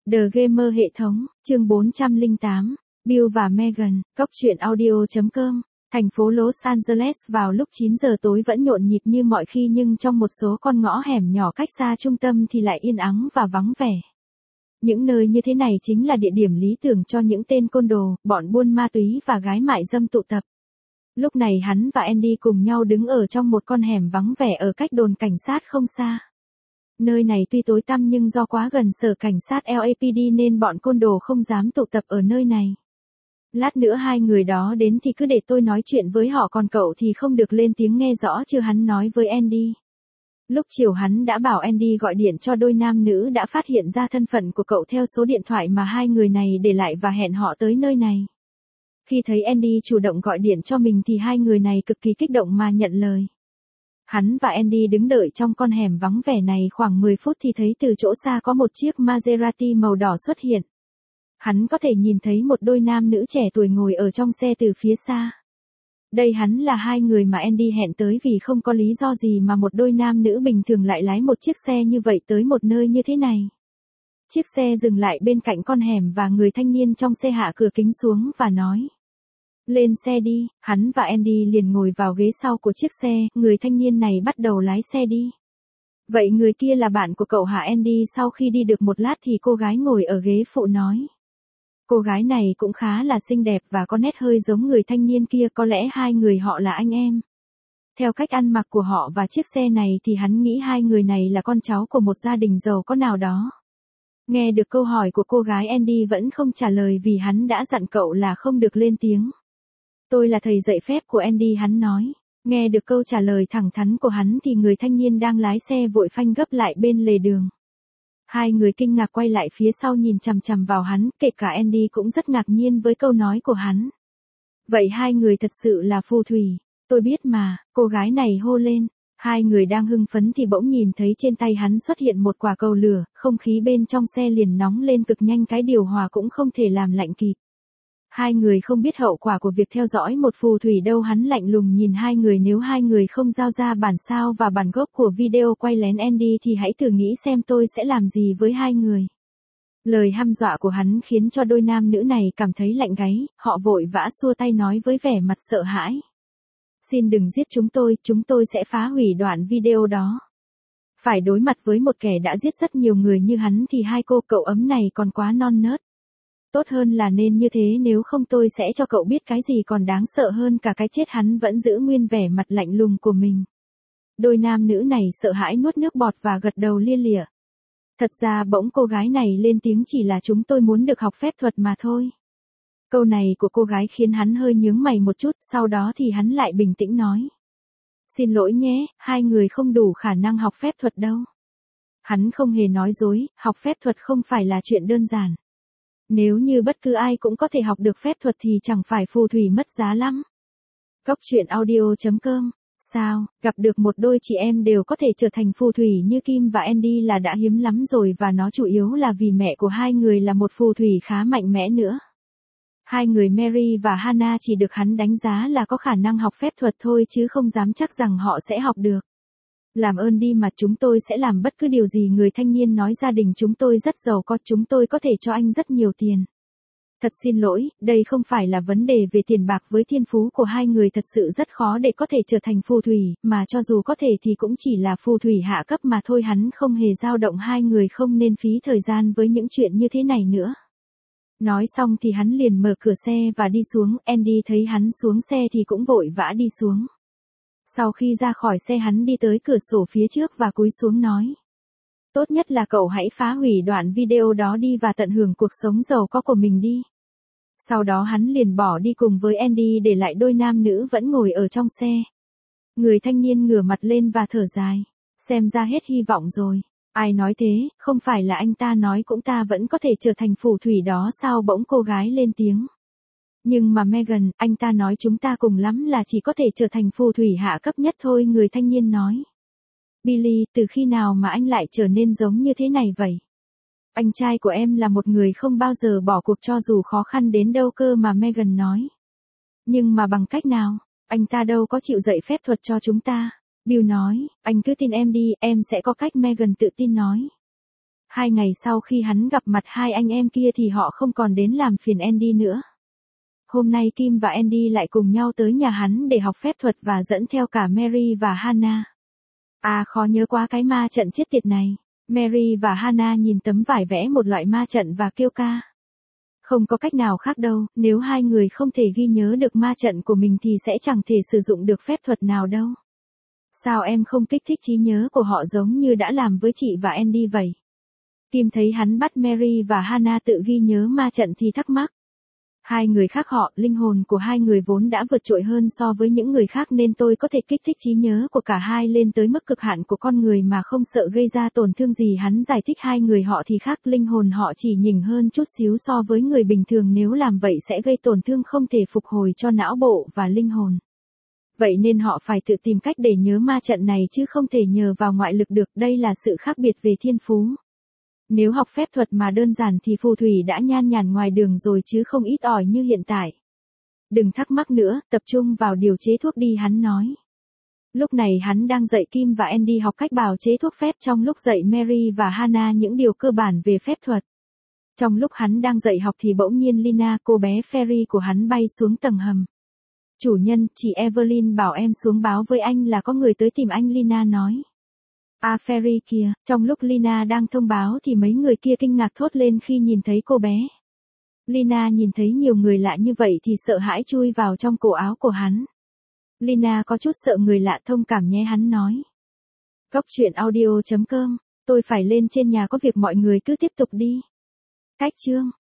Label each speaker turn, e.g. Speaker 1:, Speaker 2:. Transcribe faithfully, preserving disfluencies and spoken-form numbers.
Speaker 1: The Gamer hệ thống, chương bốn trăm lẻ tám, Bill và Meghan, Cốc truyện audio chấm com. Thành phố Los Angeles vào lúc chín giờ tối vẫn nhộn nhịp như mọi khi, nhưng trong một số con ngõ hẻm nhỏ cách xa trung tâm thì lại yên ắng và vắng vẻ. Những nơi như thế này chính là địa điểm lý tưởng cho những tên côn đồ, bọn buôn ma túy và gái mại dâm tụ tập. Lúc này hắn và Andy cùng nhau đứng ở trong một con hẻm vắng vẻ ở cách đồn cảnh sát không xa. Nơi này tuy tối tăm nhưng do quá gần sở cảnh sát L A P D nên bọn côn đồ không dám tụ tập ở nơi này. Lát nữa hai người đó đến thì cứ để tôi nói chuyện với họ, còn cậu thì không được lên tiếng, nghe rõ chưa, hắn nói với Andy. Lúc chiều hắn đã bảo Andy gọi điện cho đôi nam nữ đã phát hiện ra thân phận của cậu theo số điện thoại mà hai người này để lại và hẹn họ tới nơi này. Khi thấy Andy chủ động gọi điện cho mình thì hai người này cực kỳ kích động mà nhận lời. Hắn và Andy đứng đợi trong con hẻm vắng vẻ này khoảng mười phút thì thấy từ chỗ xa có một chiếc Maserati màu đỏ xuất hiện. Hắn có thể nhìn thấy một đôi nam nữ trẻ tuổi ngồi ở trong xe từ phía xa. Đây hắn là hai người mà Andy hẹn tới, vì không có lý do gì mà một đôi nam nữ bình thường lại lái một chiếc xe như vậy tới một nơi như thế này. Chiếc xe dừng lại bên cạnh con hẻm và người thanh niên trong xe hạ cửa kính xuống và nói: "Lên xe đi." Hắn và Andy liền ngồi vào ghế sau của chiếc xe, người thanh niên này bắt đầu lái xe đi. "Vậy người kia là bạn của cậu hả Andy?" Sau khi đi được một lát thì cô gái ngồi ở ghế phụ nói. Cô gái này cũng khá là xinh đẹp và có nét hơi giống người thanh niên kia, có lẽ hai người họ là anh em. Theo cách ăn mặc của họ và chiếc xe này thì hắn nghĩ hai người này là con cháu của một gia đình giàu có nào đó. Nghe được câu hỏi của cô gái, Andy vẫn không trả lời vì hắn đã dặn cậu là không được lên tiếng. "Tôi là thầy dạy phép của Andy," hắn nói. Nghe được câu trả lời thẳng thắn của hắn thì người thanh niên đang lái xe vội phanh gấp lại bên lề đường. Hai người kinh ngạc quay lại phía sau nhìn chằm chằm vào hắn, kể cả Andy cũng rất ngạc nhiên với câu nói của hắn. "Vậy hai người thật sự là phù thủy?" "Tôi biết mà," cô gái này hô lên. Hai người đang hưng phấn thì bỗng nhìn thấy trên tay hắn xuất hiện một quả cầu lửa, không khí bên trong xe liền nóng lên cực nhanh, cái điều hòa cũng không thể làm lạnh kịp. Hai người không biết hậu quả của việc theo dõi một phù thủy đâu. Hắn lạnh lùng nhìn hai người: "Nếu hai người không giao ra bản sao và bản gốc của video quay lén Andy thì hãy thử nghĩ xem tôi sẽ làm gì với hai người." Lời hăm dọa của hắn khiến cho đôi nam nữ này cảm thấy lạnh gáy, họ vội vã xua tay nói với vẻ mặt sợ hãi: "Xin đừng giết chúng tôi, chúng tôi sẽ phá hủy đoạn video đó." Phải đối mặt với một kẻ đã giết rất nhiều người như hắn thì hai cô cậu ấm này còn quá non nớt. "Tốt hơn là nên như thế, nếu không tôi sẽ cho cậu biết cái gì còn đáng sợ hơn cả cái chết." Hắn vẫn giữ nguyên vẻ mặt lạnh lùng của mình. Đôi nam nữ này sợ hãi nuốt nước bọt và gật đầu lia lịa. Thật ra bỗng cô gái này lên tiếng: "Chỉ là chúng tôi muốn được học phép thuật mà thôi." Câu này của cô gái khiến hắn hơi nhướng mày một chút, sau đó thì hắn lại bình tĩnh nói: "Xin lỗi nhé, hai người không đủ khả năng học phép thuật đâu." Hắn không hề nói dối, học phép thuật không phải là chuyện đơn giản. Nếu như bất cứ ai cũng có thể học được phép thuật thì chẳng phải phù thủy mất giá lắm. Cốc truyện audio chấm com. Sao, gặp được một đôi chị em đều có thể trở thành phù thủy như Kim và Andy là đã hiếm lắm rồi, và nó chủ yếu là vì mẹ của hai người là một phù thủy khá mạnh mẽ nữa. Hai người Mary và Hannah chỉ được hắn đánh giá là có khả năng học phép thuật thôi chứ không dám chắc rằng họ sẽ học được. "Làm ơn đi mà, chúng tôi sẽ làm bất cứ điều gì." Người thanh niên nói: "Gia đình chúng tôi rất giàu có, chúng tôi có thể cho anh rất nhiều tiền." "Thật xin lỗi, đây không phải là vấn đề về tiền bạc. Với thiên phú của hai người thật sự rất khó để có thể trở thành phù thủy, mà cho dù có thể thì cũng chỉ là phù thủy hạ cấp mà thôi." Hắn không hề dao động: "Hai người không nên phí thời gian với những chuyện như thế này nữa." Nói xong thì hắn liền mở cửa xe và đi xuống. Andy thấy hắn xuống xe thì cũng vội vã đi xuống. Sau khi ra khỏi xe, hắn đi tới cửa sổ phía trước và cúi xuống nói: "Tốt nhất là cậu hãy phá hủy đoạn video đó đi và tận hưởng cuộc sống giàu có của mình đi." Sau đó hắn liền bỏ đi cùng với Andy, để lại đôi nam nữ vẫn ngồi ở trong xe. Người thanh niên ngửa mặt lên và thở dài: "Xem ra hết hy vọng rồi." "Ai nói thế, không phải là anh ta nói cũng ta vẫn có thể trở thành phù thủy đó sao?" Bỗng cô gái lên tiếng. "Nhưng mà Meghan, anh ta nói chúng ta cùng lắm là chỉ có thể trở thành phù thủy hạ cấp nhất thôi." Người thanh niên nói. "Billy, từ khi nào mà anh lại trở nên giống như thế này vậy? Anh trai của em là một người không bao giờ bỏ cuộc cho dù khó khăn đến đâu cơ mà." Meghan nói. "Nhưng mà bằng cách nào? Anh ta đâu có chịu dạy phép thuật cho chúng ta." Bill nói. "Anh cứ tin em đi, em sẽ có cách." Meghan tự tin nói. Hai ngày sau khi hắn gặp mặt hai anh em kia thì họ không còn đến làm phiền Andy nữa. Hôm nay Kim và Andy lại cùng nhau tới nhà hắn để học phép thuật và dẫn theo cả Mary và Hannah. À khó nhớ quá cái ma trận chết tiệt này. Mary và Hannah nhìn tấm vải vẽ một loại ma trận và kêu ca. Không có cách nào khác đâu, nếu hai người không thể ghi nhớ được ma trận của mình thì sẽ chẳng thể sử dụng được phép thuật nào đâu. Sao em không kích thích trí nhớ của họ giống như đã làm với chị và Andy vậy? Kim thấy hắn bắt Mary và Hannah tự ghi nhớ ma trận thì thắc mắc. Hai người khác họ, linh hồn của hai người vốn đã vượt trội hơn so với những người khác nên tôi có thể kích thích trí nhớ của cả hai lên tới mức cực hạn của con người mà không sợ gây ra tổn thương gì. Hắn giải thích hai người họ thì khác, linh hồn họ chỉ nhỉnh hơn chút xíu so với người bình thường, nếu làm vậy sẽ gây tổn thương không thể phục hồi cho não bộ và linh hồn. Vậy nên họ phải tự tìm cách để nhớ ma trận này chứ không thể nhờ vào ngoại lực được, đây là sự khác biệt về thiên phú. Nếu học phép thuật mà đơn giản thì phù thủy đã nhan nhản ngoài đường rồi chứ không ít ỏi như hiện tại. Đừng thắc mắc nữa, tập trung vào điều chế thuốc đi, hắn nói. Lúc này hắn đang dạy Kim và Andy học cách bào chế thuốc phép trong lúc dạy Mary và Hannah những điều cơ bản về phép thuật. Trong lúc hắn đang dạy học thì bỗng nhiên Lina, cô bé Fairy của hắn bay xuống tầng hầm. Chủ nhân, chị Evelyn bảo em xuống báo với anh là có người tới tìm anh, Lina nói. À Fairy kìa, trong lúc Lina đang thông báo thì mấy người kia kinh ngạc thốt lên khi nhìn thấy cô bé. Lina nhìn thấy nhiều người lạ như vậy thì sợ hãi chui vào trong cổ áo của hắn. Lina có chút sợ người lạ, thông cảm nhé, hắn nói. Góc truyện audio chấm com, tôi phải lên trên nhà có việc, mọi người cứ tiếp tục đi. Cách chương